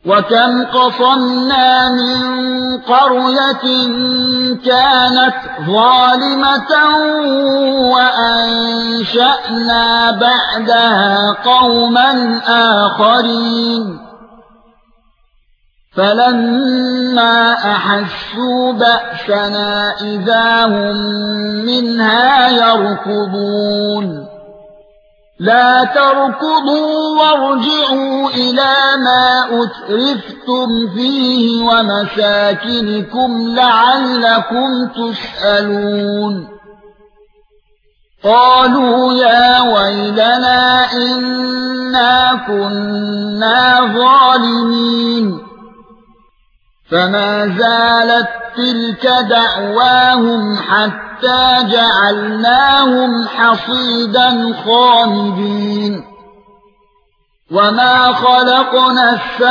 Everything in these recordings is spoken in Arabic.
وكم قصمنا من قرية كانت ظالمة وأنشأنا بعدها قوما آخرين فلما أحسوا بأسنا إذا هم منها يركضون لا تركضوا وارجعوا إلى ما أترفتم فيه ومساكنكم لعلكم تسألون قالوا يا ويلنا إنا كنا ظالمين فما زالت تلك دعواهم حتى جعلناهم حصيدا خامدين وما خلقنا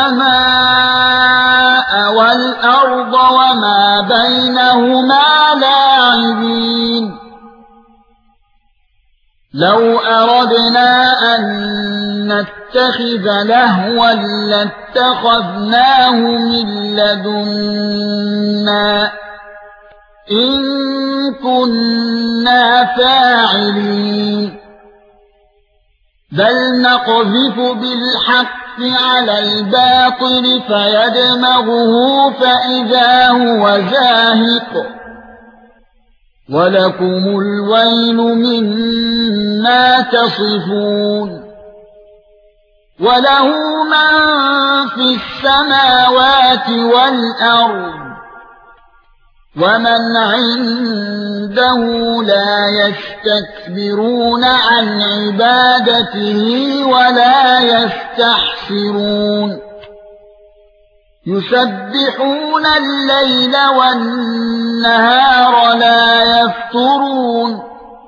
السماء والأرض وما بينهما لاعبين لو أردنا أن نتخذ لهوا لاتخذناه من لدنا إن كنا فاعلين بل نقذف بالحق على الباطل فيدمغه فإذا هو زاهق ولكم الويل مما تصفون وله من في السماوات والأرض ومن عنده لا يستكبرون عن عبادته ولا يستحسرون يسبحون الليل والنهار لا يفترون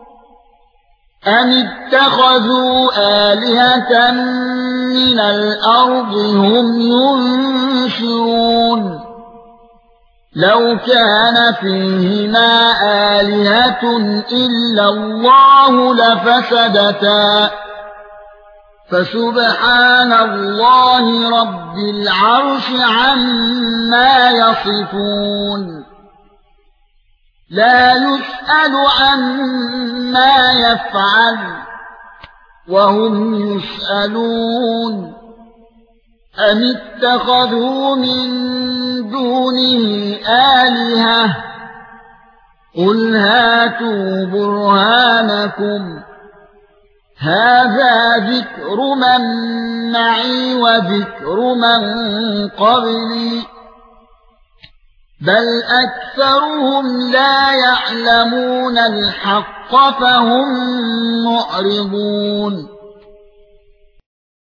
أم اتخذوا آلهة من الأرض هم ينشرون لو كان فيهما آلهة إلا الله لفسدتا فسبحان الله رب العرش عما يصفون لا يسأل عما يفعل وهم يسألون أم اتخذوا من دونه آلهة قل هاتوا برهانكم هذا ذكر من معي وذكر من قبلي بل أكثرهم لا يعلمون الحق فهم معرضون